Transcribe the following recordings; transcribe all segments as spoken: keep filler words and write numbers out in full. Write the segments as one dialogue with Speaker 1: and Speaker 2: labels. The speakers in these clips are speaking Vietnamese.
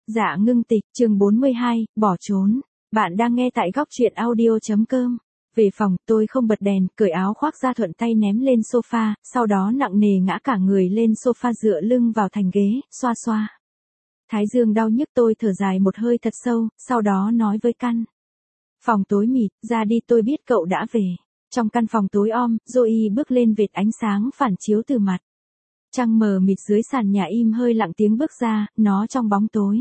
Speaker 1: Dạ ngưng tịch, chương bốn mươi hai, bỏ trốn. Bạn đang nghe tại góc truyện audio.com. Về phòng, tôi không bật đèn, cởi áo khoác ra thuận tay ném lên sofa, sau đó nặng nề ngã cả người lên sofa dựa lưng vào thành ghế, xoa xoa. Thái dương đau nhức, tôi thở dài một hơi thật sâu, sau đó nói với căn. Phòng tối mịt, ra đi, tôi biết cậu đã về. Trong căn phòng tối om, Zoe bước lên vệt ánh sáng phản chiếu từ mặt. Trăng mờ mịt dưới sàn nhà im hơi lặng tiếng bước ra, nó trong bóng tối.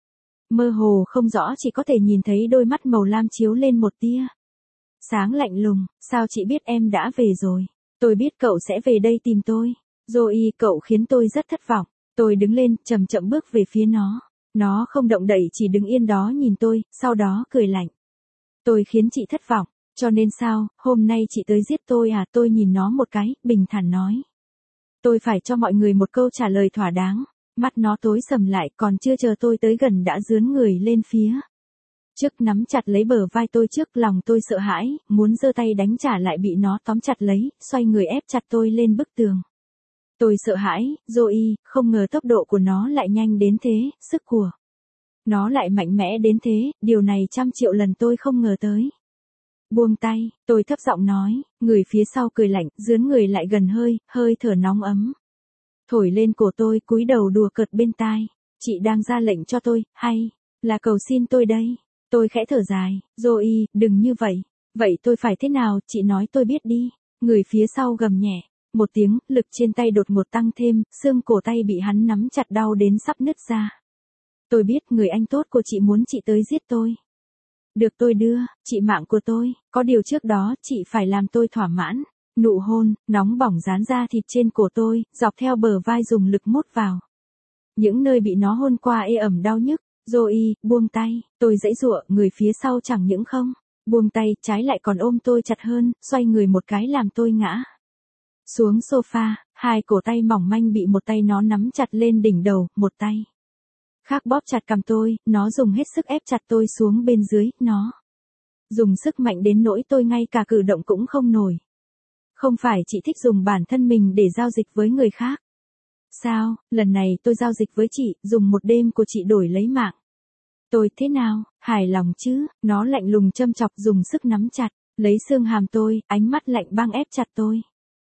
Speaker 1: Mơ hồ không rõ, chỉ có thể nhìn thấy đôi mắt màu lam chiếu lên một tia sáng lạnh lùng. Sao chị biết em đã về rồi? Tôi biết cậu sẽ về đây tìm tôi. Zoe, cậu khiến tôi rất thất vọng. Tôi đứng lên, chậm chậm bước về phía nó. Nó không động đậy, chỉ đứng yên đó nhìn tôi, sau đó cười lạnh. Tôi khiến chị thất vọng, cho nên sao, hôm nay chị tới giết tôi à? Tôi nhìn nó một cái, bình thản nói. Tôi phải cho mọi người một câu trả lời thỏa đáng. Mắt nó tối sầm lại, còn chưa chờ tôi tới gần đã dướn người lên phía trước, nắm chặt lấy bờ vai tôi trước. Lòng tôi sợ hãi, muốn giơ tay đánh trả lại bị nó tóm chặt lấy, xoay người ép chặt tôi lên bức tường. Tôi sợ hãi, Zoe, không ngờ tốc độ của nó lại nhanh đến thế, sức của nó lại mạnh mẽ đến thế, điều này trăm triệu lần tôi không ngờ tới. Buông tay, tôi thấp giọng nói, người phía sau cười lạnh, dướn người lại gần, hơi, hơi thở nóng ấm thổi lên cổ tôi, cúi đầu đùa cợt bên tai. Chị đang ra lệnh cho tôi, hay là cầu xin tôi đây? Tôi khẽ thở dài, Zoe, đừng như vậy. Vậy tôi phải thế nào, chị nói tôi biết đi. Người phía sau gầm nhẹ một tiếng, lực trên tay đột ngột tăng thêm, xương cổ tay bị hắn nắm chặt đau đến sắp nứt ra. Tôi biết người anh tốt của chị muốn chị tới giết tôi. Được, tôi đưa chị mạng của tôi, có điều trước đó chị phải làm tôi thỏa mãn. Nụ hôn nóng bỏng dán ra thịt trên cổ tôi, dọc theo bờ vai dùng lực mút vào những nơi bị nó hôn qua, ê ẩm đau nhức. Zoe, buông tay. Tôi giãy giụa, người phía sau chẳng những không buông tay, trái lại còn ôm tôi chặt hơn, xoay người một cái làm tôi ngã xuống sofa. Hai cổ tay mỏng manh bị một tay nó nắm chặt lên đỉnh đầu, một tay khác bóp chặt cằm tôi. Nó dùng hết sức ép chặt tôi xuống bên dưới. Nó dùng sức mạnh đến nỗi tôi ngay cả cử động cũng không nổi. Không phải chị thích dùng bản thân mình để giao dịch với người khác sao? Lần này tôi giao dịch với chị, dùng một đêm của chị đổi lấy mạng tôi. Thế nào, hài lòng chứ? Nó lạnh lùng châm chọc, dùng sức nắm chặt lấy xương hàm tôi, ánh mắt lạnh băng ép chặt tôi.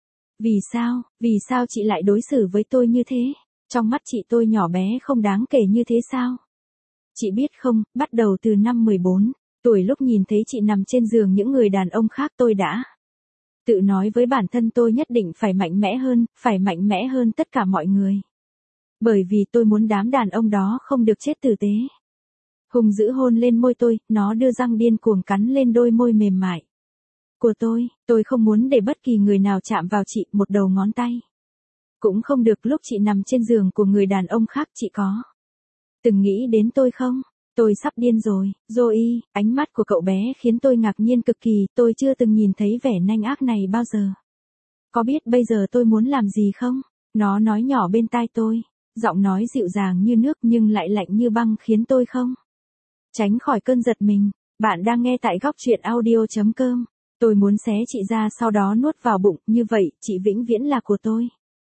Speaker 1: Vì sao, vì sao chị lại đối xử với tôi như thế? Trong mắt chị tôi nhỏ bé không đáng kể như thế sao? Chị biết không, bắt đầu từ năm mười bốn tuổi, lúc nhìn thấy chị nằm trên giường những người đàn ông khác, tôi đã tự nói với bản thân tôi nhất định phải mạnh mẽ hơn, phải mạnh mẽ hơn tất cả mọi người. Bởi vì tôi muốn đám đàn ông đó không được chết tử tế. Hùng dữ hôn lên môi tôi, nó đưa răng điên cuồng cắn lên đôi môi mềm mại của tôi. Tôi không muốn để bất kỳ người nào chạm vào chị, một đầu ngón tay cũng không được. Lúc chị nằm trên giường của người đàn ông khác, chị có từng nghĩ đến tôi không? Tôi sắp điên rồi. Zoe, ánh mắt của cậu bé khiến tôi ngạc nhiên cực kỳ, tôi chưa từng nhìn thấy vẻ nanh ác này bao giờ. Có biết bây giờ tôi muốn làm gì không? Nó nói nhỏ bên tai tôi, giọng nói dịu dàng như nước nhưng lại lạnh như băng, khiến tôi không tránh khỏi cơn giật mình. Bạn đang nghe tại góc truyện audio.com. Tôi muốn xé chị ra, sau đó nuốt vào bụng, như vậy, chị vĩnh viễn là của tôi.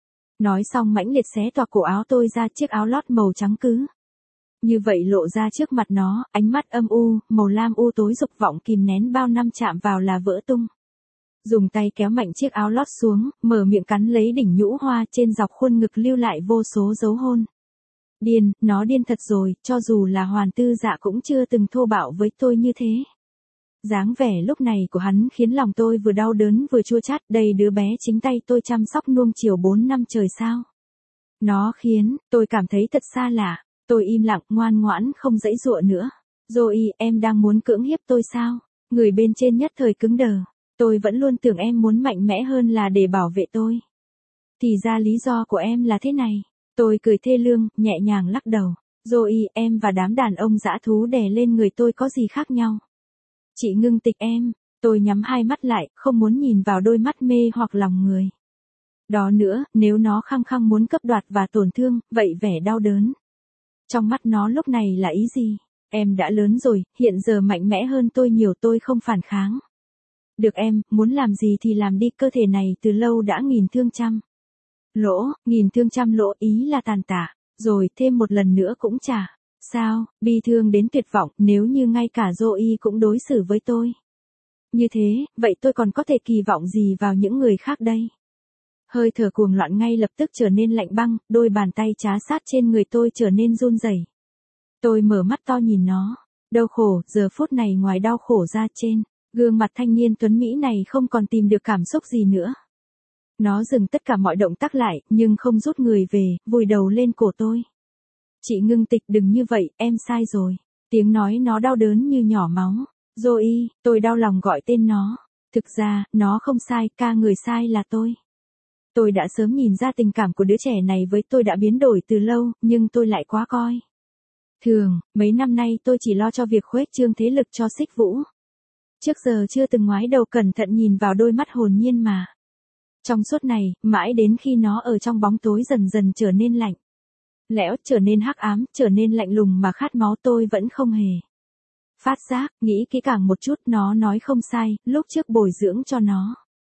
Speaker 1: Nói xong mãnh liệt xé toạc cổ áo tôi ra, chiếc áo lót màu trắng cứ như vậy lộ ra trước mặt nó, ánh mắt âm u, màu lam u tối dục vọng kìm nén bao năm chạm vào là vỡ tung. Dùng tay kéo mạnh chiếc áo lót xuống, mở miệng cắn lấy đỉnh nhũ hoa, trên dọc khuôn ngực lưu lại vô số dấu hôn. Điên, nó điên thật rồi, cho dù là Hoàn Tư Dạ cũng chưa từng thô bạo với tôi như thế. Dáng vẻ lúc này của hắn khiến lòng tôi vừa đau đớn vừa chua chát. Đây đứa bé chính tay tôi chăm sóc nuông chiều bốn năm trời sao? Nó khiến tôi cảm thấy thật xa lạ. Tôi im lặng, ngoan ngoãn, không giãy giụa nữa. Zoe, em đang muốn cưỡng hiếp tôi sao? Người bên trên nhất thời cứng đờ. Tôi vẫn luôn tưởng em muốn mạnh mẽ hơn là để bảo vệ tôi. Thì ra lý do của em là thế này. Tôi cười thê lương, nhẹ nhàng lắc đầu. Zoe, em và đám đàn ông dã thú đè lên người tôi có gì khác nhau? Chị ngưng tịch em. Tôi nhắm hai mắt lại, không muốn nhìn vào đôi mắt mê hoặc lòng người đó nữa. Nếu nó khăng khăng muốn cướp đoạt và tổn thương, vậy vẻ đau đớn trong mắt nó lúc này là ý gì? Em đã lớn rồi, hiện giờ mạnh mẽ hơn tôi nhiều, tôi không phản kháng. Được em, muốn làm gì thì làm đi, cơ thể này từ lâu đã nghìn thương trăm lỗ, nghìn thương trăm lỗ, ý là tàn tả, rồi thêm một lần nữa cũng chả Sao, bi thương đến tuyệt vọng, nếu như ngay cả Zoe cũng đối xử với tôi như thế, vậy tôi còn có thể kỳ vọng gì vào những người khác đây? Hơi thở cuồng loạn ngay lập tức trở nên lạnh băng, đôi bàn tay trá sát trên người tôi trở nên run rẩy. Tôi mở mắt to nhìn nó. Đau khổ, giờ phút này ngoài đau khổ ra trên gương mặt thanh niên tuấn Mỹ này không còn tìm được cảm xúc gì nữa. Nó dừng tất cả mọi động tác lại, nhưng không rút người về, vùi đầu lên cổ tôi. Chị Ngưng Tịch đừng như vậy, em sai rồi. Tiếng nói nó đau đớn như nhỏ máu. Zoe, tôi đau lòng gọi tên nó. Thực ra, nó không sai, ca người sai là tôi. Tôi đã sớm nhìn ra tình cảm của đứa trẻ này với tôi đã biến đổi từ lâu, nhưng tôi lại quá coi thường, mấy năm nay tôi chỉ lo cho việc khuếch trương thế lực cho Xích Vũ. Trước giờ chưa từng ngoái đầu cẩn thận nhìn vào đôi mắt hồn nhiên mà. Trong suốt này, mãi đến khi nó ở trong bóng tối dần dần trở nên lạnh lẽo, trở nên hắc ám, trở nên lạnh lùng mà khát máu, tôi vẫn không hề phát giác, nghĩ kỹ càng một chút, nó nói không sai, lúc trước bồi dưỡng cho nó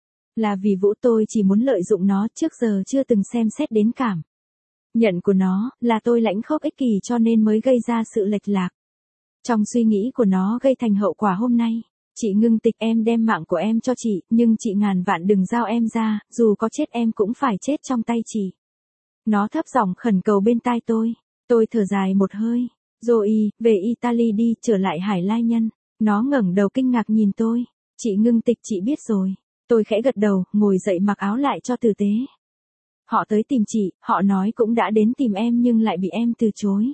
Speaker 1: là vì Vũ, tôi chỉ muốn lợi dụng nó, trước giờ chưa từng xem xét đến cảm nhận của nó, là tôi lãnh khốc ích kỷ cho nên mới gây ra sự lệch lạc trong suy nghĩ của nó, gây thành hậu quả hôm nay. Chị Ngưng Tịch, em đem mạng của em cho chị, nhưng chị ngàn vạn đừng giao em ra, dù có chết em cũng phải chết trong tay chị. Nó thấp giọng khẩn cầu bên tai tôi. Tôi thở dài một hơi. Zoe, về Italy đi, trở lại Hải Lai Nhân. Nó ngẩng đầu kinh ngạc nhìn tôi. Chị Ngưng Tịch, chị biết rồi. Tôi khẽ gật đầu, ngồi dậy mặc áo lại cho tử tế. Họ tới tìm chị, họ nói cũng đã đến tìm em nhưng lại bị em từ chối.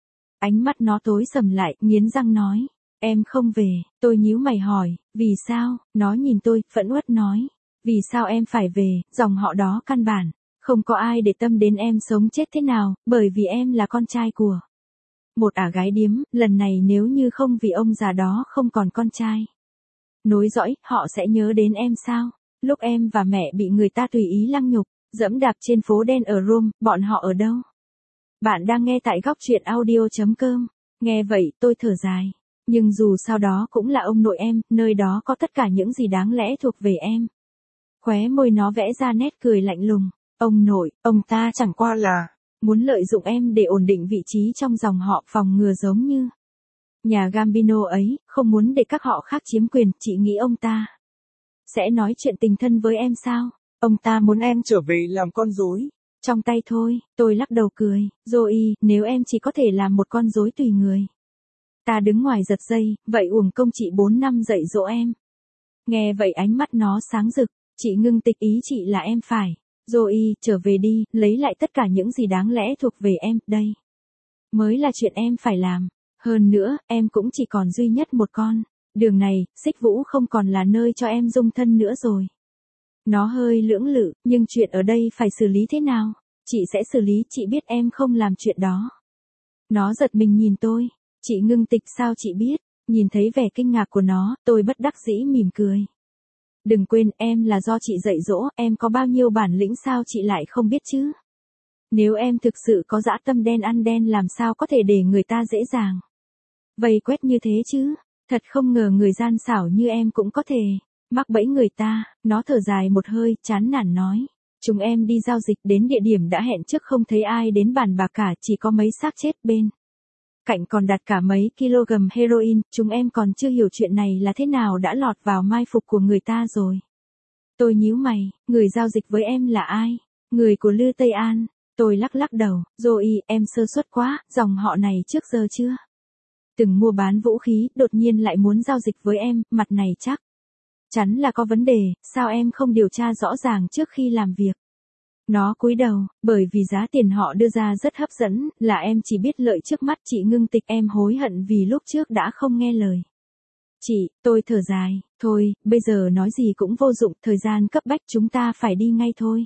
Speaker 1: Ánh mắt nó tối sầm lại, nghiến răng nói. Em không về, tôi nhíu mày hỏi, vì sao? Nó nhìn tôi, phẫn uất nói. Vì sao em phải về, dòng họ đó căn bản không có ai để tâm đến em sống chết thế nào, bởi vì em là con trai của một ả gái điếm, lần này nếu như không vì ông già đó không còn con trai nối dõi, họ sẽ nhớ đến em sao? Lúc em và mẹ bị người ta tùy ý lăng nhục, dẫm đạp trên phố đen ở Rome, bọn họ ở đâu? Bạn đang nghe tại góc truyện audio chấm com. Nghe vậy, tôi thở dài. Nhưng dù sao đó cũng là ông nội em, nơi đó có tất cả những gì đáng lẽ thuộc về em. Khóe môi nó vẽ ra nét cười lạnh lùng. Ông nội, ông ta chẳng qua là muốn lợi dụng em để ổn định vị trí trong dòng họ, phòng ngừa giống như nhà Gambino ấy, không muốn để các họ khác chiếm quyền. Chị nghĩ ông ta sẽ nói chuyện tình thân với em sao? Ông ta muốn em trở về làm con rối trong tay thôi. Tôi lắc đầu cười. Zoe, nếu em chỉ có thể làm một con rối tùy người ta đứng ngoài giật dây, vậy uổng công chị bốn năm dạy dỗ em. Nghe vậy ánh mắt nó sáng rực. Chị Ngưng Tịch, ý chị là em phải. Zoe, trở về đi, lấy lại tất cả những gì đáng lẽ thuộc về em, đây mới là chuyện em phải làm. Hơn nữa, em cũng chỉ còn duy nhất một con. Đường này, Xích Vũ không còn là nơi cho em dung thân nữa rồi. Nó hơi lưỡng lự, nhưng chuyện ở đây phải xử lý thế nào? Chị sẽ xử lý, chị biết em không làm chuyện đó. Nó giật mình nhìn tôi. Chị Ngưng Tịch, sao chị biết? Nhìn thấy vẻ kinh ngạc của nó, tôi bất đắc dĩ mỉm cười. Đừng quên, em là do chị dạy dỗ, em có bao nhiêu bản lĩnh sao chị lại không biết chứ? Nếu em thực sự có dã tâm đen ăn đen, làm sao có thể để người ta dễ dàng vây quét như thế chứ? Thật không ngờ người gian xảo như em cũng có thể mắc bẫy người ta. Nó thở dài một hơi, chán nản nói. Chúng em đi giao dịch đến địa điểm đã hẹn trước, không thấy ai đến bàn bạc cả, chỉ có mấy xác chết bên cạnh còn đặt cả mấy kg heroin. Chúng em còn chưa hiểu chuyện này là thế nào đã lọt vào mai phục của người ta rồi. Tôi nhíu mày, người giao dịch với em là ai? Người của Lư Tây An. Tôi lắc lắc đầu. Zoe, em sơ suất quá, dòng họ này trước giờ chưa từng mua bán vũ khí, đột nhiên lại muốn giao dịch với em, mặt này chắc chắn là có vấn đề, sao em không điều tra rõ ràng trước khi làm việc? Nó cúi đầu, bởi vì giá tiền họ đưa ra rất hấp dẫn, là em chỉ biết lợi trước mắt. Chị Ngưng Tịch, em hối hận vì lúc trước đã không nghe lời chị. Tôi thở dài. Thôi, bây giờ nói gì cũng vô dụng, thời gian cấp bách, chúng ta phải đi ngay thôi.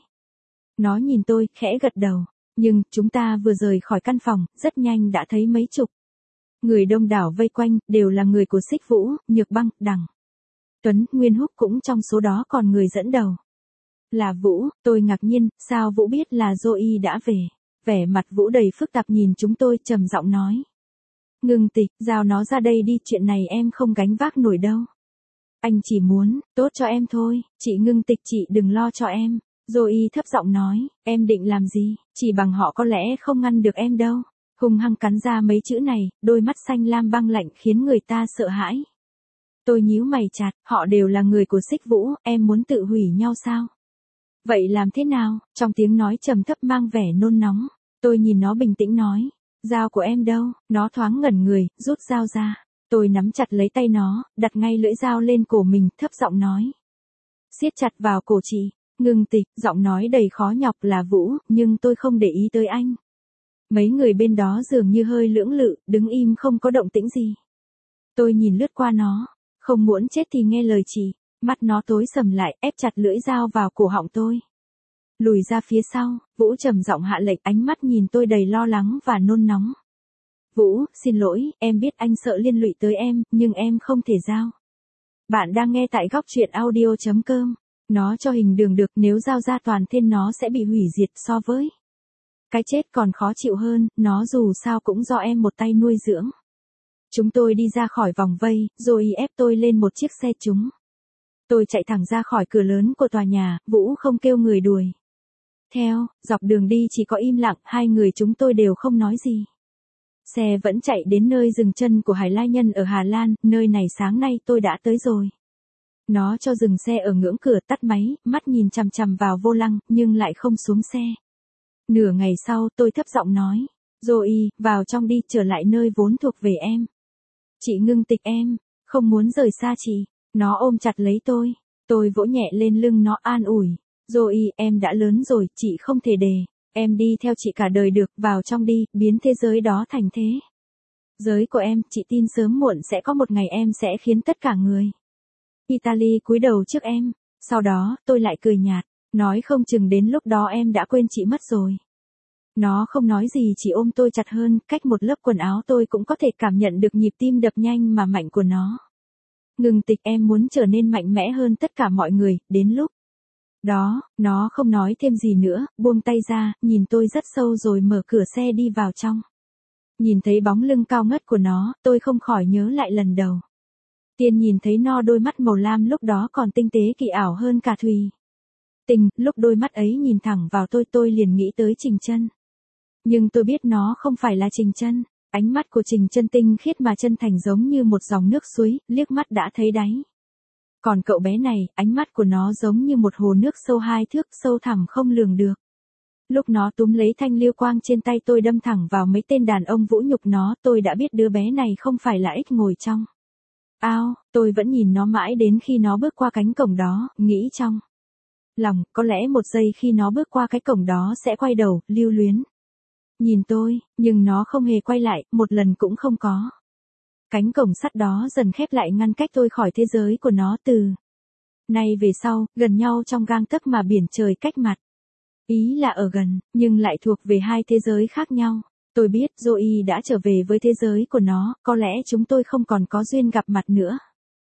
Speaker 1: Nó nhìn tôi, khẽ gật đầu. Nhưng, chúng ta vừa rời khỏi căn phòng, rất nhanh đã thấy mấy chục người đông đảo vây quanh, đều là người của Xích Vũ, Nhược Băng, Đằng Tuấn, Nguyên Húc cũng trong số đó, còn người dẫn đầu là Vũ. Tôi ngạc nhiên, sao Vũ biết là Zoe đã về? Vẻ mặt Vũ đầy phức tạp nhìn chúng tôi, trầm giọng nói. Ngưng Tịch, giao nó ra đây đi, chuyện này em không gánh vác nổi đâu. Anh chỉ muốn tốt cho em thôi. Chị Ngưng Tịch, chị đừng lo cho em. Zoe thấp giọng nói, em định làm gì? Chỉ bằng họ có lẽ không ngăn được em đâu. hung hăng cắn ra mấy chữ này, đôi mắt xanh lam băng lạnh khiến người ta sợ hãi. Tôi nhíu mày chặt, họ đều là người của Xích Vũ, em muốn tự hủy nhau sao? Vậy làm thế nào? Trong tiếng nói trầm thấp mang vẻ nôn nóng. Tôi nhìn nó bình tĩnh nói. Dao của em đâu? Nó thoáng ngẩn người, rút dao ra. Tôi nắm chặt lấy tay nó, đặt ngay lưỡi dao lên cổ mình, thấp giọng nói. Siết chặt vào cổ chị. Ngừng Tịch, giọng nói đầy khó nhọc là Vũ, nhưng tôi không để ý tới anh. Mấy người bên đó dường như hơi lưỡng lự, đứng im không có động tĩnh gì. Tôi nhìn lướt qua nó. Không muốn chết thì nghe lời chị. Mắt nó tối sầm lại, ép chặt lưỡi dao vào cổ họng tôi. Lùi ra phía sau, Vũ trầm giọng hạ lệnh, ánh mắt nhìn tôi đầy lo lắng và nôn nóng. Vũ, xin lỗi, em biết anh sợ liên lụy tới em, nhưng em không thể giao. Bạn đang nghe tại góc truyện audio chấm com. Nó cho hình đường được, nếu giao ra toàn thân nó sẽ bị hủy diệt so với cái chết còn khó chịu hơn, nó dù sao cũng do em một tay nuôi dưỡng. Chúng tôi đi ra khỏi vòng vây, rồi ép tôi lên một chiếc xe chúng. Tôi chạy thẳng ra khỏi cửa lớn của tòa nhà, Vũ không kêu người đuổi. Theo, dọc đường đi chỉ có im lặng, hai người chúng tôi đều không nói gì. Xe vẫn chạy đến nơi dừng chân của Hải Lai Nhân ở Hà Lan, nơi này sáng nay tôi đã tới rồi. Nó cho dừng xe ở ngưỡng cửa, tắt máy, mắt nhìn chằm chằm vào vô lăng, nhưng lại không xuống xe. Nửa ngày sau tôi thấp giọng nói, Zoe, vào trong đi, trở lại nơi vốn thuộc về em. Chị Ngưng Tịch em, không muốn rời xa chị. Nó ôm chặt lấy tôi, tôi vỗ nhẹ lên lưng nó an ủi. Zoe, em đã lớn rồi, chị không thể để em đi theo chị cả đời được, vào trong đi, biến thế giới đó thành thế giới của em, chị tin sớm muộn sẽ có một ngày em sẽ khiến tất cả người Italy cúi đầu trước em. Sau đó, tôi lại cười nhạt, nói không chừng đến lúc đó em đã quên chị mất rồi. Nó không nói gì, chỉ ôm tôi chặt hơn, cách một lớp quần áo tôi cũng có thể cảm nhận được nhịp tim đập nhanh mà mạnh của nó. Ngừng Tịch, em muốn trở nên mạnh mẽ hơn tất cả mọi người, đến lúc đó, nó không nói thêm gì nữa, buông tay ra, nhìn tôi rất sâu rồi mở cửa xe đi vào trong. Nhìn thấy bóng lưng cao ngất của nó, tôi không khỏi nhớ lại lần đầu tiên nhìn thấy nó, đôi mắt màu lam lúc đó còn tinh tế kỳ ảo hơn cả thùy tình, lúc đôi mắt ấy nhìn thẳng vào tôi tôi liền nghĩ tới Trình Chân. Nhưng tôi biết nó không phải là Trình Chân. Ánh mắt của Trình Chân tinh khiết mà chân thành giống như một dòng nước suối, liếc mắt đã thấy đáy. Còn cậu bé này, ánh mắt của nó giống như một hồ nước sâu hai thước, sâu thẳm không lường được. Lúc nó túm lấy thanh liêu quang trên tay tôi đâm thẳng vào mấy tên đàn ông vũ nhục nó, tôi đã biết đứa bé này không phải là ích ngồi trong ao, tôi vẫn nhìn nó mãi đến khi nó bước qua cánh cổng đó, nghĩ trong lòng, có lẽ một giây khi nó bước qua cái cổng đó sẽ quay đầu, lưu luyến nhìn tôi, nhưng nó không hề quay lại, một lần cũng không có. Cánh cổng sắt đó dần khép lại ngăn cách tôi khỏi thế giới của nó, từ nay về sau, gần nhau trong gang tấc mà biển trời cách mặt. Ý là ở gần, nhưng lại thuộc về hai thế giới khác nhau. Tôi biết Zoe đã trở về với thế giới của nó, có lẽ chúng tôi không còn có duyên gặp mặt nữa.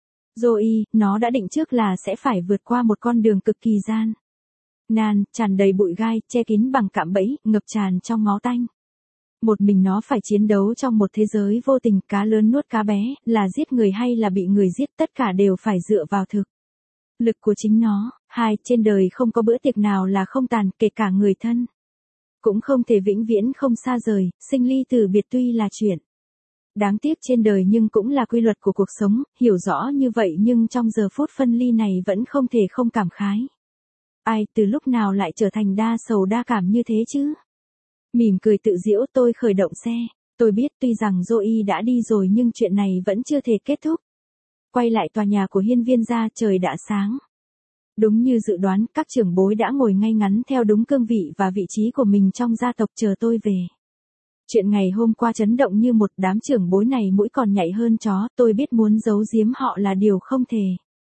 Speaker 1: Zoe, nó đã định trước là sẽ phải vượt qua một con đường cực kỳ gian nan, tràn đầy bụi gai, che kín bằng cạm bẫy, ngập tràn trong máu tanh. Một mình nó phải chiến đấu trong một thế giới vô tình, cá lớn nuốt cá bé, là giết người hay là bị người giết, tất cả đều phải dựa vào thực lực của chính nó. Hai, trên đời không có bữa tiệc nào là không tàn, kể cả người thân cũng không thể vĩnh viễn không xa rời, sinh ly từ biệt tuy là chuyện đáng tiếc trên đời nhưng cũng là quy luật của cuộc sống, hiểu rõ như vậy nhưng trong giờ phút phân ly này vẫn không thể không cảm khái. Ai, từ lúc nào lại trở thành đa sầu đa cảm như thế chứ? Mỉm cười tự giễu tôi khởi động xe. Tôi biết tuy rằng Zoe đã đi rồi nhưng chuyện này vẫn chưa thể kết thúc. Quay lại tòa nhà của hiên viên gia, trời đã sáng. Đúng như dự đoán, các trưởng bối đã ngồi ngay ngắn theo đúng cương vị và vị trí của mình trong gia tộc chờ tôi về. Chuyện ngày hôm qua chấn động như một, đám trưởng bối này mũi còn nhạy hơn chó, tôi biết muốn giấu giếm họ là điều không thể.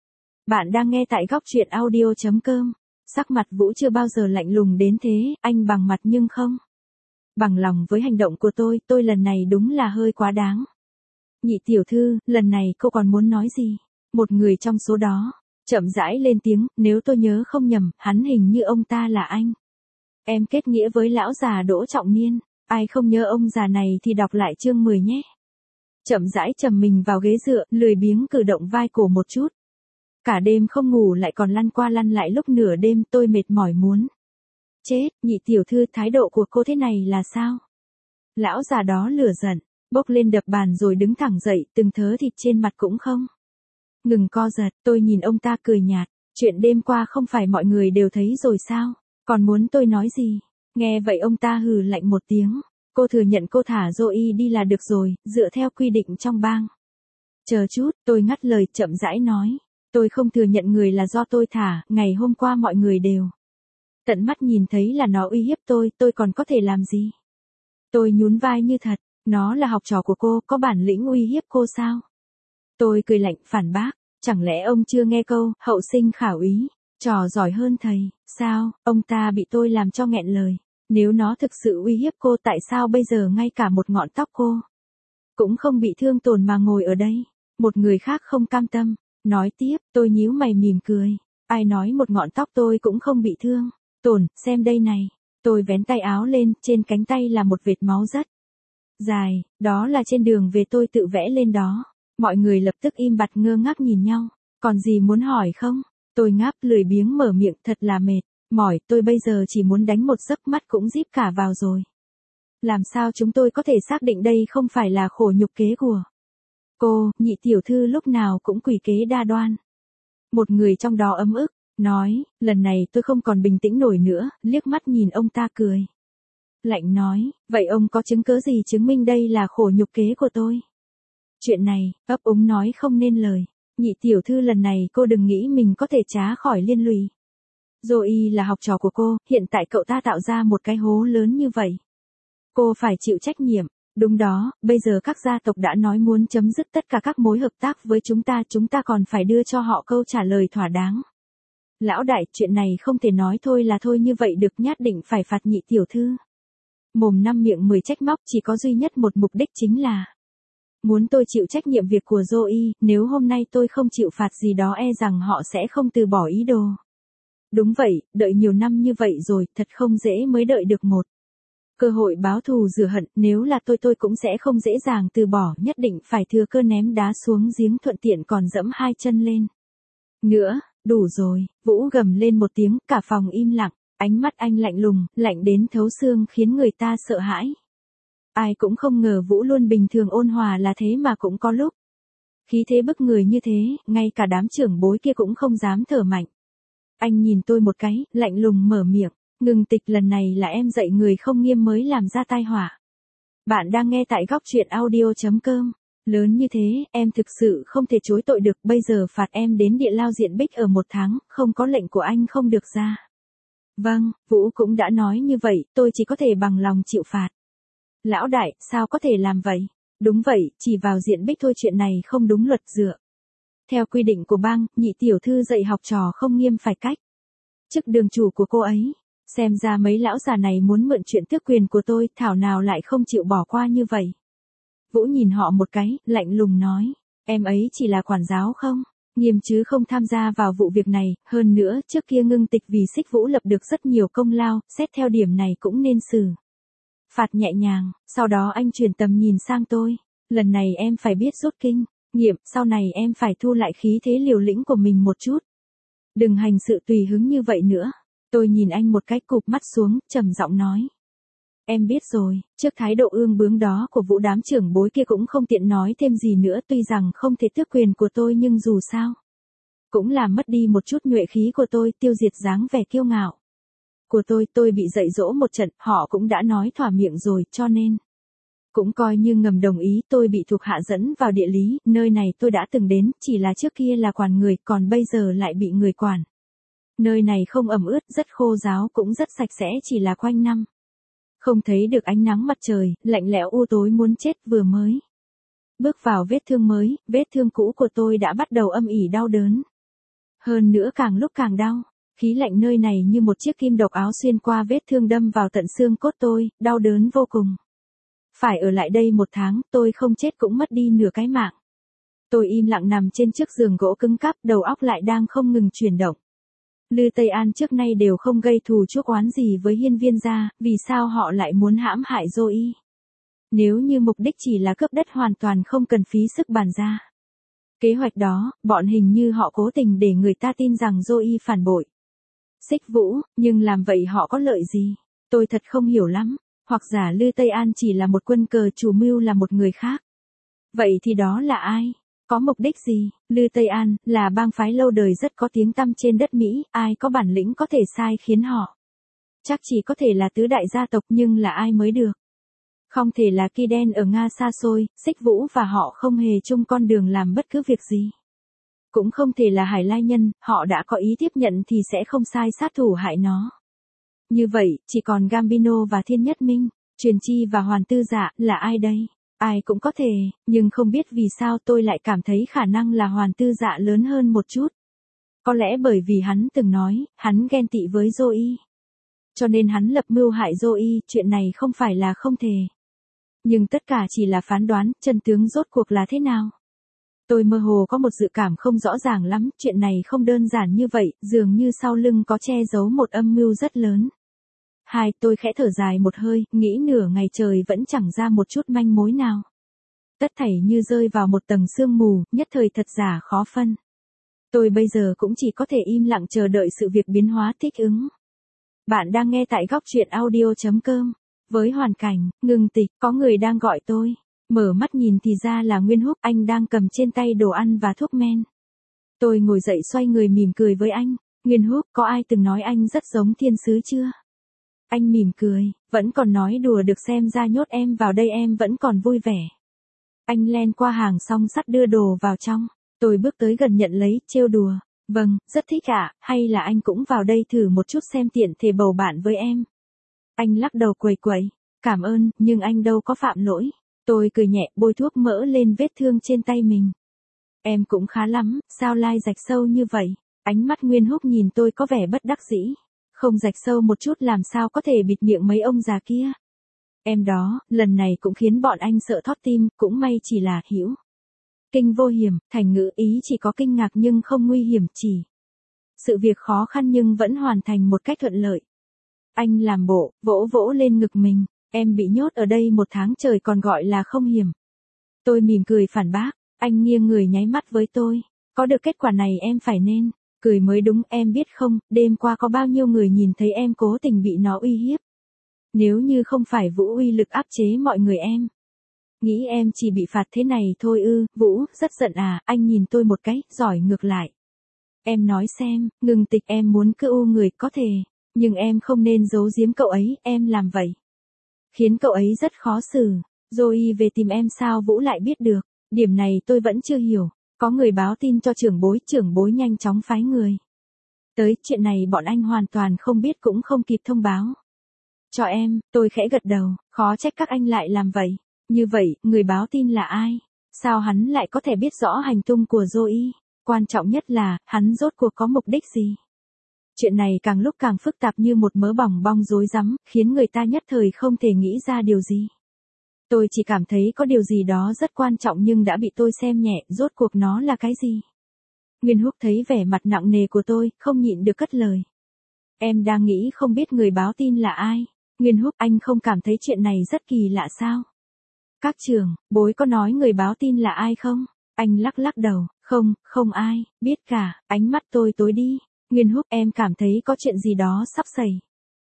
Speaker 1: Bạn đang nghe tại góc truyện audio chấm com. Sắc mặt Vũ chưa bao giờ lạnh lùng đến thế, anh bằng mặt nhưng không bằng lòng với hành động của tôi, tôi lần này đúng là hơi quá đáng. Nhị tiểu thư, lần này cô còn muốn nói gì? Một người trong số đó chậm rãi lên tiếng, nếu tôi nhớ không nhầm, hắn hình như ông ta là anh em kết nghĩa với lão già Đỗ Trọng Niên. Ai không nhớ ông già này thì đọc lại chương mười nhé. Chậm rãi trầm mình vào ghế dựa, lười biếng cử động vai cổ một chút. Cả đêm không ngủ lại còn lăn qua lăn lại, lúc nửa đêm tôi mệt mỏi muốn chết. Nhị tiểu thư, thái độ của cô thế này là sao? Lão già đó lửa giận, bốc lên đập bàn rồi đứng thẳng dậy, từng thớ thịt trên mặt cũng không ngừng co giật. Tôi nhìn ông ta cười nhạt, chuyện đêm qua không phải mọi người đều thấy rồi sao, còn muốn tôi nói gì? Nghe vậy ông ta hừ lạnh một tiếng, cô thừa nhận cô thả Zoe đi là được rồi, dựa theo quy định trong bang. Chờ chút, tôi ngắt lời chậm rãi nói, tôi không thừa nhận người là do tôi thả, ngày hôm qua mọi người đều tận mắt nhìn thấy là nó uy hiếp tôi, tôi còn có thể làm gì? Tôi nhún vai như thật, nó là học trò của cô, có bản lĩnh uy hiếp cô sao? Tôi cười lạnh phản bác, chẳng lẽ ông chưa nghe câu, hậu sinh khả úy, trò giỏi hơn thầy, sao? Ông ta bị tôi làm cho nghẹn lời, nếu nó thực sự uy hiếp cô tại sao bây giờ ngay cả một ngọn tóc cô cũng không bị thương tổn mà ngồi ở đây? Một người khác không cam tâm, nói tiếp, tôi nhíu mày mỉm cười, ai nói một ngọn tóc tôi cũng không bị thương tổn, xem đây này. Tôi vén tay áo lên, trên cánh tay là một vệt máu rất dài, đó là trên đường về tôi tự vẽ lên đó. Mọi người lập tức im bặt ngơ ngác nhìn nhau, còn gì muốn hỏi không? Tôi ngáp lười biếng mở miệng, thật là mệt, mỏi, tôi bây giờ chỉ muốn đánh một giấc, mắt cũng díp cả vào rồi. Làm sao chúng tôi có thể xác định đây không phải là khổ nhục kế của cô? Nhị tiểu thư lúc nào cũng quỷ kế đa đoan. Một người trong đó ấm ức, nói, lần này tôi không còn bình tĩnh nổi nữa, liếc mắt nhìn ông ta cười. Lạnh nói, vậy ông có chứng cớ gì chứng minh đây là khổ nhục kế của tôi? Chuyện này, ấp úng nói không nên lời. Nhị tiểu thư lần này cô đừng nghĩ mình có thể trá khỏi liên lụy. Zoe là học trò của cô, hiện tại cậu ta tạo ra một cái hố lớn như vậy. Cô phải chịu trách nhiệm. Đúng đó, bây giờ các gia tộc đã nói muốn chấm dứt tất cả các mối hợp tác với chúng ta, chúng ta còn phải đưa cho họ câu trả lời thỏa đáng. Lão đại, chuyện này không thể nói thôi là thôi như vậy được, nhất định phải phạt nhị tiểu thư. Mồm năm miệng mười trách móc, chỉ có duy nhất một mục đích chính là muốn tôi chịu trách nhiệm việc của Zoe, nếu hôm nay tôi không chịu phạt gì đó e rằng họ sẽ không từ bỏ ý đồ. Đúng vậy, đợi nhiều năm như vậy rồi, thật không dễ mới đợi được một cơ hội báo thù rửa hận, nếu là tôi tôi cũng sẽ không dễ dàng từ bỏ, nhất định phải thừa cơ ném đá xuống giếng, thuận tiện còn dẫm hai chân lên. Nữa, đủ rồi, Vũ gầm lên một tiếng, cả phòng im lặng, ánh mắt anh lạnh lùng, lạnh đến thấu xương khiến người ta sợ hãi. Ai cũng không ngờ Vũ luôn bình thường ôn hòa là thế mà cũng có lúc khí thế bức người như thế, ngay cả đám trưởng bối kia cũng không dám thở mạnh. Anh nhìn tôi một cái, lạnh lùng mở miệng, ngừng tịch, lần này là em dạy người không nghiêm mới làm ra tai họa. Bạn đang nghe tại góc truyện audio chấm com. Lớn như thế, em thực sự không thể chối tội được, bây giờ phạt em đến địa lao diện bích ở một tháng, không có lệnh của anh không được ra. Vâng, Vũ cũng đã nói như vậy, tôi chỉ có thể bằng lòng chịu phạt. Lão đại, sao có thể làm vậy? Đúng vậy, chỉ vào diện bích thôi, chuyện này không đúng luật dựa. Theo quy định của bang, nhị tiểu thư dạy học trò không nghiêm phải cách chức đường chủ của cô ấy. Xem ra mấy lão già này muốn mượn chuyện tước quyền của tôi, thảo nào lại không chịu bỏ qua như vậy. Vũ nhìn họ một cái, lạnh lùng nói, em ấy chỉ là quản giáo không? Nghiêm chứ không tham gia vào vụ việc này, hơn nữa, trước kia Ngưng Tịch vì Xích Vũ lập được rất nhiều công lao, xét theo điểm này cũng nên xử phạt nhẹ nhàng. Sau đó anh chuyển tầm nhìn sang tôi, lần này em phải biết rút kinh nghiệm, sau này em phải thu lại khí thế liều lĩnh của mình một chút. Đừng hành sự tùy hứng như vậy nữa. Tôi nhìn anh một cái, cụp mắt xuống, trầm giọng nói. Em biết rồi. Trước thái độ ương bướng đó của Vũ, đám trưởng bối kia cũng không tiện nói thêm gì nữa, tuy rằng không thể tước quyền của tôi nhưng dù sao cũng làm mất đi một chút nhuệ khí của tôi, tiêu diệt dáng vẻ kiêu ngạo của tôi. Tôi bị dạy dỗ một trận, họ cũng đã nói thỏa miệng rồi, cho nên cũng coi như ngầm đồng ý. Tôi bị thuộc hạ dẫn vào địa lý, nơi này tôi đã từng đến, chỉ là trước kia là quản người, còn bây giờ lại bị người quản. Nơi này không ẩm ướt, rất khô ráo, cũng rất sạch sẽ, chỉ là quanh năm không thấy được ánh nắng mặt trời, lạnh lẽo u tối muốn chết. Vừa mới bước vào vết thương mới, vết thương cũ của tôi đã bắt đầu âm ỉ đau đớn. Hơn nữa càng lúc càng đau, khí lạnh nơi này như một chiếc kim độc áo xuyên qua vết thương đâm vào tận xương cốt tôi, đau đớn vô cùng. Phải ở lại đây một tháng, tôi không chết cũng mất đi nửa cái mạng. Tôi im lặng nằm trên chiếc giường gỗ cứng cáp, đầu óc lại đang không ngừng chuyển động. Lư Tây An trước nay đều không gây thù chuốc oán gì với Hiên Viên gia, vì sao họ lại muốn hãm hại Zoe? Nếu như mục đích chỉ là cướp đất hoàn toàn không cần phí sức bàn ra kế hoạch đó, bọn hình như họ cố tình để người ta tin rằng Zoe phản bội Xích Vũ, nhưng làm vậy họ có lợi gì? Tôi thật không hiểu lắm. Hoặc giả Lư Tây An chỉ là một quân cờ chủ mưu là một người khác. Vậy thì đó là ai? Có mục đích gì? Lư Tây An là bang phái lâu đời rất có tiếng tăm trên đất Mỹ, ai có bản lĩnh có thể sai khiến họ. Chắc chỉ có thể là tứ đại gia tộc, nhưng là ai mới được. Không thể là Kỳ Đen ở Nga xa xôi, Xích Vũ và họ không hề chung con đường làm bất cứ việc gì. Cũng không thể là Hải Lai Nhân, họ đã có ý tiếp nhận thì sẽ không sai sát thủ hại nó. Như vậy, chỉ còn Gambino và Thiên Nhất Minh, Truyền Chi và Hoàn Tư Dạ, là ai đây? Ai cũng có thể, nhưng không biết vì sao tôi lại cảm thấy khả năng là Hoàn Tư Dạ lớn hơn một chút. Có lẽ bởi vì hắn từng nói, hắn ghen tị với Zoe. Cho nên hắn lập mưu hại Zoe, chuyện này không phải là không thể. Nhưng tất cả chỉ là phán đoán, chân tướng rốt cuộc là thế nào? Tôi mơ hồ có một dự cảm không rõ ràng lắm, chuyện này không đơn giản như vậy, dường như sau lưng có che giấu một âm mưu rất lớn. Hai, tôi khẽ thở dài một hơi, nghĩ nửa ngày trời vẫn chẳng ra một chút manh mối nào. Tất thảy như rơi vào một tầng sương mù, nhất thời thật giả khó phân. Tôi bây giờ cũng chỉ có thể im lặng chờ đợi sự việc biến hóa thích ứng. Bạn đang nghe tại góc truyện audio chấm com. Với hoàn cảnh, ngừng tịch, có người đang gọi tôi. Mở mắt nhìn thì ra là Nguyên Húc, anh đang cầm trên tay đồ ăn và thuốc men. Tôi ngồi dậy xoay người mỉm cười với anh. Nguyên Húc, có ai từng nói anh rất giống thiên sứ chưa? Anh mỉm cười, vẫn còn nói đùa được, xem ra nhốt em vào đây em vẫn còn vui vẻ. Anh len qua hàng song sắt đưa đồ vào trong. Tôi bước tới gần nhận lấy, trêu đùa. Vâng, rất thích ạ, hay là anh cũng vào đây thử một chút xem tiện thể bầu bạn với em. Anh lắc đầu quẩy quẩy. Cảm ơn, nhưng anh đâu có phạm lỗi. Tôi cười nhẹ, bôi thuốc mỡ lên vết thương trên tay mình. Em cũng khá lắm, sao lai rạch sâu như vậy? Ánh mắt Nguyên Húc nhìn tôi có vẻ bất đắc dĩ. Không rạch sâu một chút làm sao có thể bịt miệng mấy ông già kia. Em đó, lần này cũng khiến bọn anh sợ thót tim, cũng may chỉ là hữu kinh vô hiểm, thành ngữ ý chỉ có kinh ngạc nhưng không nguy hiểm, chỉ sự việc khó khăn nhưng vẫn hoàn thành một cách thuận lợi. Anh làm bộ, vỗ vỗ lên ngực mình, em bị nhốt ở đây một tháng trời còn gọi là không hiểm. Tôi mỉm cười phản bác, anh nghiêng người nháy mắt với tôi, có được kết quả này em phải nên cười mới đúng, em biết không, đêm qua có bao nhiêu người nhìn thấy em cố tình bị nó uy hiếp. Nếu như không phải Vũ uy lực áp chế mọi người em nghĩ em chỉ bị phạt thế này thôi ư? Vũ, rất giận à? Anh nhìn tôi một cái, giỏi ngược lại. Em nói xem, ngừng tịch, em muốn cư u người có thể, nhưng em không nên giấu giếm cậu ấy, em làm vậy khiến cậu ấy rất khó xử. Rồi về tìm em sao Vũ lại biết được? Điểm này tôi vẫn chưa hiểu. Có người báo tin cho trưởng bối, trưởng bối nhanh chóng phái người tới, chuyện này bọn anh hoàn toàn không biết cũng không kịp thông báo cho em. Tôi khẽ gật đầu, khó trách các anh lại làm vậy. Như vậy, người báo tin là ai? Sao hắn lại có thể biết rõ hành tung của Zoe? Quan trọng nhất là, hắn rốt cuộc có mục đích gì? Chuyện này càng lúc càng phức tạp như một mớ bòng bong rối rắm, khiến người ta nhất thời không thể nghĩ ra điều gì. Tôi chỉ cảm thấy có điều gì đó rất quan trọng nhưng đã bị tôi xem nhẹ, rốt cuộc nó là cái gì? Nguyên Húc thấy vẻ mặt nặng nề của tôi, không nhịn được cất lời. Em đang nghĩ không biết người báo tin là ai? Nguyên Húc, anh không cảm thấy chuyện này rất kỳ lạ sao? Các trưởng bối có nói người báo tin là ai không? Anh lắc lắc đầu, không, không ai biết cả. Ánh mắt tôi tối đi. Nguyên Húc, em cảm thấy có chuyện gì đó sắp xảy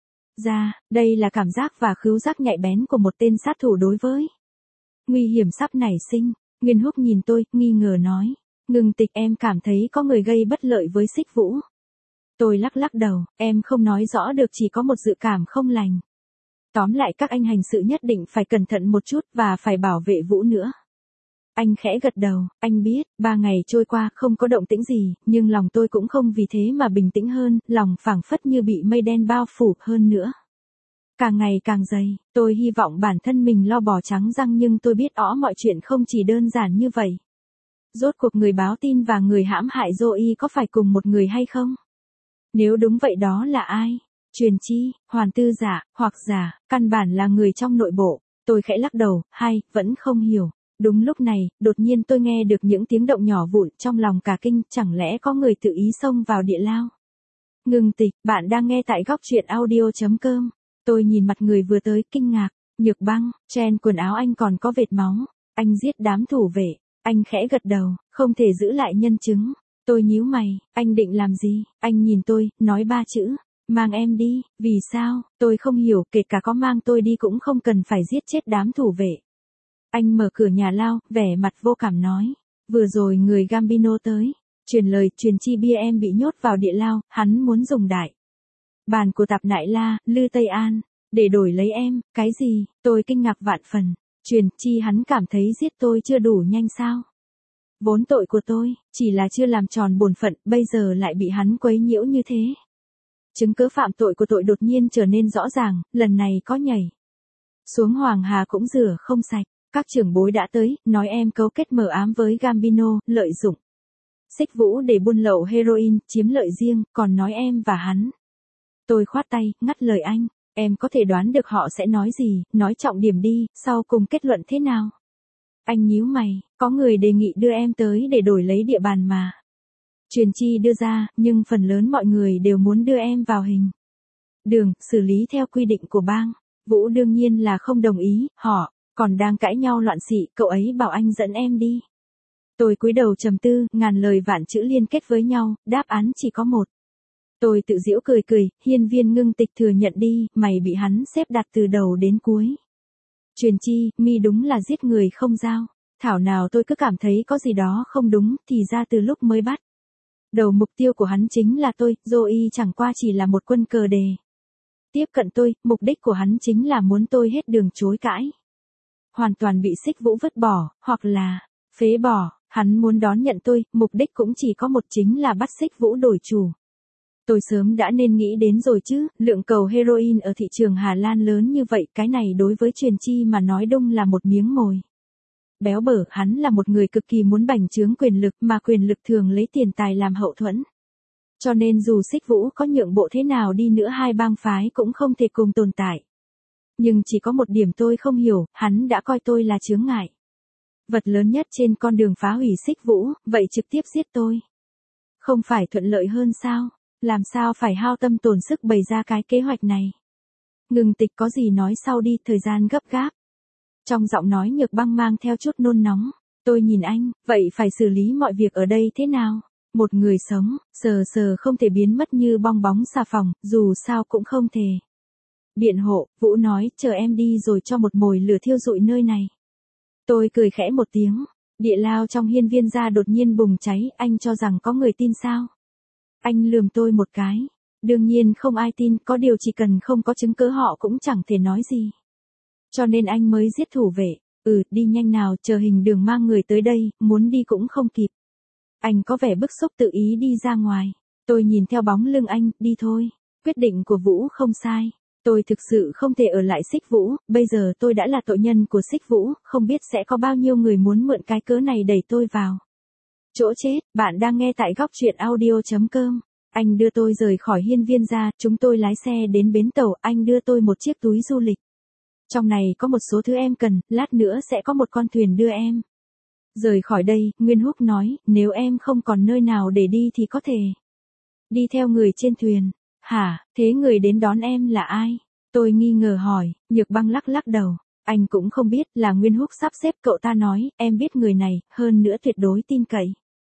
Speaker 1: ra. Đây là cảm giác và khứu giác nhạy bén của một tên sát thủ đối với nguy hiểm sắp nảy sinh. Nguyên Húc nhìn tôi, nghi ngờ nói. Ngừng tịch, em cảm thấy có người gây bất lợi với Xích Vũ. Tôi lắc lắc đầu, em không nói rõ được, chỉ có một dự cảm không lành. Tóm lại các anh hành sự nhất định phải cẩn thận một chút và phải bảo vệ Vũ nữa. Anh khẽ gật đầu, anh biết, ba ngày trôi qua không có động tĩnh gì, nhưng lòng tôi cũng không vì thế mà bình tĩnh hơn, lòng phảng phất như bị mây đen bao phủ hơn nữa. Càng ngày càng dày, tôi hy vọng bản thân mình lo bò trắng răng nhưng tôi biết rõ mọi chuyện không chỉ đơn giản như vậy. Rốt cuộc người báo tin và người hãm hại Zoe có phải cùng một người hay không? Nếu đúng vậy đó là ai? Truyền Chi, Hoàn Tư Dạ, hoặc giả, căn bản là người trong nội bộ. Tôi khẽ lắc đầu, hay, vẫn không hiểu. Đúng lúc này, đột nhiên tôi nghe được những tiếng động nhỏ vụn, trong lòng cả kinh, chẳng lẽ có người tự ý xông vào địa lao? Ngừng tịch, bạn đang nghe tại góc truyện audio chấm com. Tôi nhìn mặt người vừa tới, kinh ngạc. Nhược Băng, trên quần áo anh còn có vệt máu. Anh giết đám thủ vệ. Anh khẽ gật đầu, không thể giữ lại nhân chứng. Tôi nhíu mày, anh định làm gì? Anh nhìn tôi, nói ba chữ. Mang em đi, vì sao, tôi không hiểu, kể cả có mang tôi đi cũng không cần phải giết chết đám thủ vệ. Anh mở cửa nhà lao, vẻ mặt vô cảm nói. Vừa rồi người Gambino tới. Truyền lời, truyền chi bia em bị nhốt vào địa lao, hắn muốn dùng đại bàn của Tạp Nại La, Lư Tây An, để đổi lấy em, cái gì, tôi kinh ngạc vạn phần. Truyền chi hắn cảm thấy giết tôi chưa đủ nhanh sao? Vốn tội của tôi, chỉ là chưa làm tròn bổn phận, bây giờ lại bị hắn quấy nhiễu như thế. Chứng cứ phạm tội của tội đột nhiên trở nên rõ ràng, lần này có nhảy xuống Hoàng Hà cũng rửa không sạch. Các trưởng bối đã tới, nói em cấu kết mờ ám với Gambino, lợi dụng Xích Vũ để buôn lậu heroin, chiếm lợi riêng, còn nói em và hắn. Tôi khoát tay, ngắt lời anh, em có thể đoán được họ sẽ nói gì, nói trọng điểm đi, sau cùng kết luận thế nào. Anh nhíu mày, có người đề nghị đưa em tới để đổi lấy địa bàn mà. Truyền chi đưa ra, nhưng phần lớn mọi người đều muốn đưa em vào hình đường, xử lý theo quy định của bang. Vũ đương nhiên là không đồng ý, họ còn đang cãi nhau loạn xị, cậu ấy bảo anh dẫn em đi. Tôi cúi đầu trầm tư, ngàn lời vạn chữ liên kết với nhau, đáp án chỉ có một. Tôi tự giễu cười cười, hiên viên ngưng tịch thừa nhận đi, mày bị hắn xếp đặt từ đầu đến cuối. Truyền chi, mi đúng là giết người không dao. Thảo nào tôi cứ cảm thấy có gì đó không đúng, thì ra từ lúc mới bắt đầu mục tiêu của hắn chính là tôi, Zoe chẳng qua chỉ là một quân cờ đề. Tiếp cận tôi, mục đích của hắn chính là muốn tôi hết đường chối cãi. Hoàn toàn bị Xích Vũ vứt bỏ, hoặc là phế bỏ, hắn muốn đón nhận tôi, mục đích cũng chỉ có một, chính là bắt Xích Vũ đổi chủ. Tôi sớm đã nên nghĩ đến rồi chứ, lượng cầu heroin ở thị trường Hà Lan lớn như vậy, cái này đối với Truyền chi mà nói đông là một miếng mồi béo bở, hắn là một người cực kỳ muốn bành trướng quyền lực, mà quyền lực thường lấy tiền tài làm hậu thuẫn. Cho nên dù Xích Vũ có nhượng bộ thế nào đi nữa, hai bang phái cũng không thể cùng tồn tại. Nhưng chỉ có một điểm tôi không hiểu, hắn đã coi tôi là chướng ngại vật lớn nhất trên con đường phá hủy Xích Vũ, vậy trực tiếp giết tôi không phải thuận lợi hơn sao? Làm sao phải hao tâm tổn sức bày ra cái kế hoạch này? Ngừng tịch có gì nói sau đi, thời gian gấp gáp. Trong giọng nói Nhược Băng mang theo chút nôn nóng. Tôi nhìn anh, vậy phải xử lý mọi việc ở đây thế nào? Một người sống, sờ sờ không thể biến mất như bong bóng xà phòng, dù sao cũng không thể biện hộ. Vũ nói, chờ em đi rồi cho một mồi lửa thiêu rụi nơi này. Tôi cười khẽ một tiếng. Địa lao trong hiên viên gia đột nhiên bùng cháy, anh cho rằng có người tin sao? Anh lườm tôi một cái. Đương nhiên không ai tin, có điều chỉ cần không có chứng cứ họ cũng chẳng thể nói gì. Cho nên anh mới giết thủ vệ. Ừ, đi nhanh nào, chờ hình đường mang người tới đây, muốn đi cũng không kịp. Anh có vẻ bức xúc tự ý đi ra ngoài. Tôi nhìn theo bóng lưng anh, đi thôi. Quyết định của Vũ không sai. Tôi thực sự không thể ở lại Xích Vũ, bây giờ tôi đã là tội nhân của Xích Vũ, không biết sẽ có bao nhiêu người muốn mượn cái cớ này đẩy tôi vào chỗ chết. Bạn đang nghe tại góc truyện audio chấm com. Anh đưa tôi rời khỏi hiên viên gia, chúng tôi lái xe đến bến tàu, anh đưa tôi một chiếc túi du lịch. Trong này có một số thứ em cần, lát nữa sẽ có một con thuyền đưa em rời khỏi đây. Nguyên Húc nói, nếu em không còn nơi nào để đi thì có thể đi theo người trên thuyền. Hả, thế người đến đón em là ai? Tôi nghi ngờ hỏi. Nhược Băng lắc lắc đầu. Anh cũng không biết, là Nguyên Húc sắp xếp, cậu ta nói, em biết người này, hơn nữa tuyệt đối tin cậy.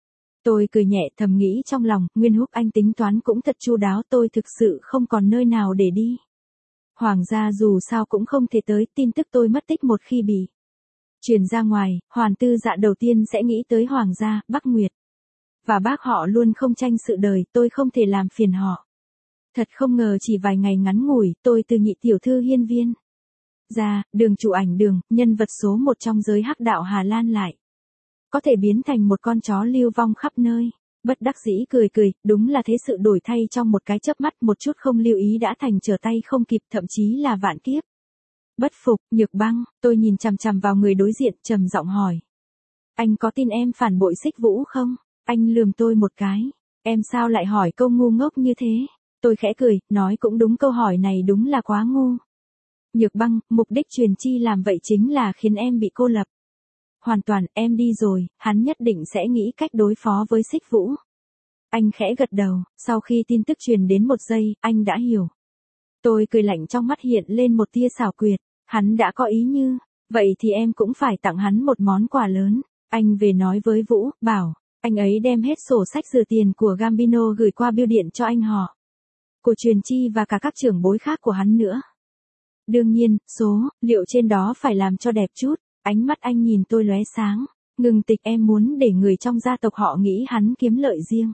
Speaker 1: Tôi cười nhẹ, thầm nghĩ trong lòng, Nguyên Húc anh tính toán cũng thật chu đáo, tôi thực sự không còn nơi nào để đi. Hoàng gia dù sao cũng không thể tới, tin tức tôi mất tích một khi bị truyền ra ngoài, Hoàn Tư Dạ đầu tiên sẽ nghĩ tới Hoàng gia, Bắc Nguyệt. Và bác họ luôn không tranh sự đời, tôi không thể làm phiền họ. Thật không ngờ chỉ vài ngày ngắn ngủi, tôi từ nhị tiểu thư hiên viên gia, đường chủ ảnh đường, nhân vật số một trong giới hắc đạo Hà Lan lại có thể biến thành một con chó lưu vong khắp nơi. Bất đắc dĩ cười cười, đúng là thế, sự đổi thay trong một cái chớp mắt, một chút không lưu ý đã thành trở tay không kịp, thậm chí là vạn kiếp bất phục. Nhược Băng, tôi nhìn chằm chằm vào người đối diện, trầm giọng hỏi. Anh có tin em phản bội Xích Vũ không? Anh lườm tôi một cái. Em sao lại hỏi câu ngu ngốc như thế? Tôi khẽ cười, nói cũng đúng, câu hỏi này đúng là quá ngu. Nhược Băng, mục đích Truyền chi làm vậy chính là khiến em bị cô lập. Hoàn toàn, em đi rồi, hắn nhất định sẽ nghĩ cách đối phó với Xích Vũ. Anh khẽ gật đầu, sau khi tin tức truyền đến một giây, anh đã hiểu. Tôi cười lạnh, trong mắt hiện lên một tia xảo quyệt. Hắn đã có ý như, vậy thì em cũng phải tặng hắn một món quà lớn. Anh về nói với Vũ, bảo, anh ấy đem hết sổ sách rửa tiền của Gambino gửi qua bưu điện cho anh họ. của Truyền Chi và cả các trưởng bối khác của hắn nữa. Đương nhiên, số liệu trên đó phải làm cho đẹp chút. Ánh mắt anh nhìn tôi lóe sáng. Ngừng Tịch, em muốn để người trong gia tộc họ nghĩ hắn kiếm lợi riêng.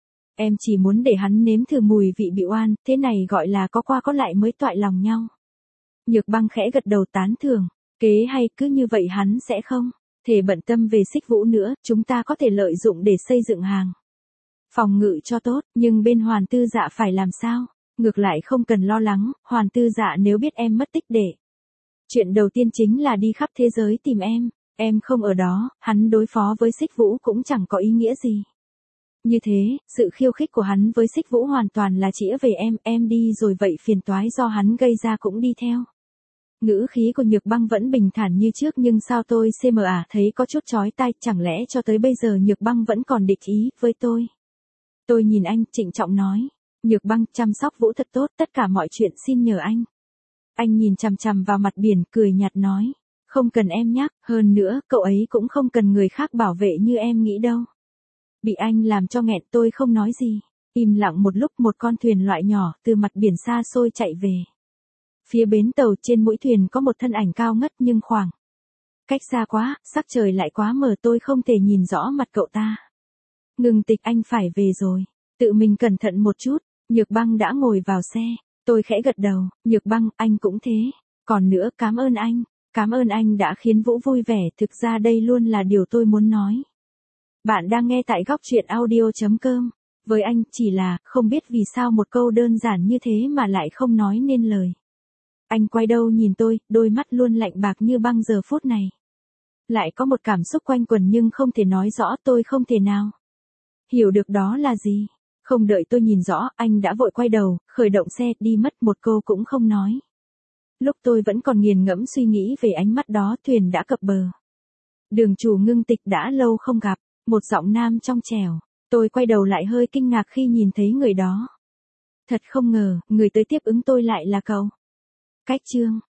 Speaker 1: Em chỉ muốn để hắn nếm thử mùi vị bị oan, thế này gọi là có qua có lại mới toại lòng nhau. Nhược Băng khẽ gật đầu tán thưởng. Kế hay, cứ như vậy hắn sẽ không thể bận tâm về Xích Vũ nữa, chúng ta có thể lợi dụng để xây dựng hàng phòng ngự cho tốt, nhưng bên Hoàn Tư Dạ phải làm sao? Ngược lại không cần lo lắng, Hoàn Tư Dạ nếu biết em mất tích để. Chuyện đầu tiên chính là đi khắp thế giới tìm em, em không ở đó, hắn đối phó với Xích Vũ cũng chẳng có ý nghĩa gì. Như thế, sự khiêu khích của hắn với Xích Vũ hoàn toàn là chĩa về em, em đi rồi vậy phiền toái do hắn gây ra cũng đi theo. Ngữ khí của Nhược Băng vẫn bình thản như trước nhưng sao tôi cm à thấy có chút chói tai, chẳng lẽ cho tới bây giờ Nhược Băng vẫn còn địch ý với tôi. Tôi nhìn anh, trịnh trọng nói. Nhược Băng, chăm sóc Vũ thật tốt, tất cả mọi chuyện xin nhờ anh. Anh nhìn chằm chằm vào mặt biển, cười nhạt nói. Không cần em nhắc, hơn nữa, cậu ấy cũng không cần người khác bảo vệ như em nghĩ đâu. Bị anh làm cho nghẹn, tôi không nói gì. Im lặng một lúc, một con thuyền loại nhỏ từ mặt biển xa xôi chạy về. Phía bến tàu, trên mũi thuyền có một thân ảnh cao ngất nhưng khoảng cách xa quá, sắc trời lại quá mờ, tôi không thể nhìn rõ mặt cậu ta. Ngừng Tịch, anh phải về rồi. Tự mình cẩn thận một chút. Nhược Băng đã ngồi vào xe. Tôi khẽ gật đầu. Nhược Băng, anh cũng thế. Còn nữa, cảm ơn anh. Cảm ơn anh đã khiến Vũ vui vẻ, thực ra đây luôn là điều tôi muốn nói. Bạn đang nghe tại góc truyện audio chấm com. Với anh, chỉ là, không biết vì sao một câu đơn giản như thế mà lại không nói nên lời. Anh quay đầu nhìn tôi, đôi mắt luôn lạnh bạc như băng giờ phút này. Lại có một cảm xúc quanh quẩn nhưng không thể nói rõ, tôi không thể nào hiểu được đó là gì. Không đợi tôi nhìn rõ, anh đã vội quay đầu, khởi động xe, đi mất, một câu cũng không nói. Lúc tôi vẫn còn nghiền ngẫm suy nghĩ về ánh mắt đó, thuyền đã cập bờ. Đường chủ Ngưng Tịch đã lâu không gặp, một giọng nam trong trẻo. Tôi quay đầu lại hơi kinh ngạc khi nhìn thấy người đó. Thật không ngờ, người tới tiếp ứng tôi lại là cậu. Cách chương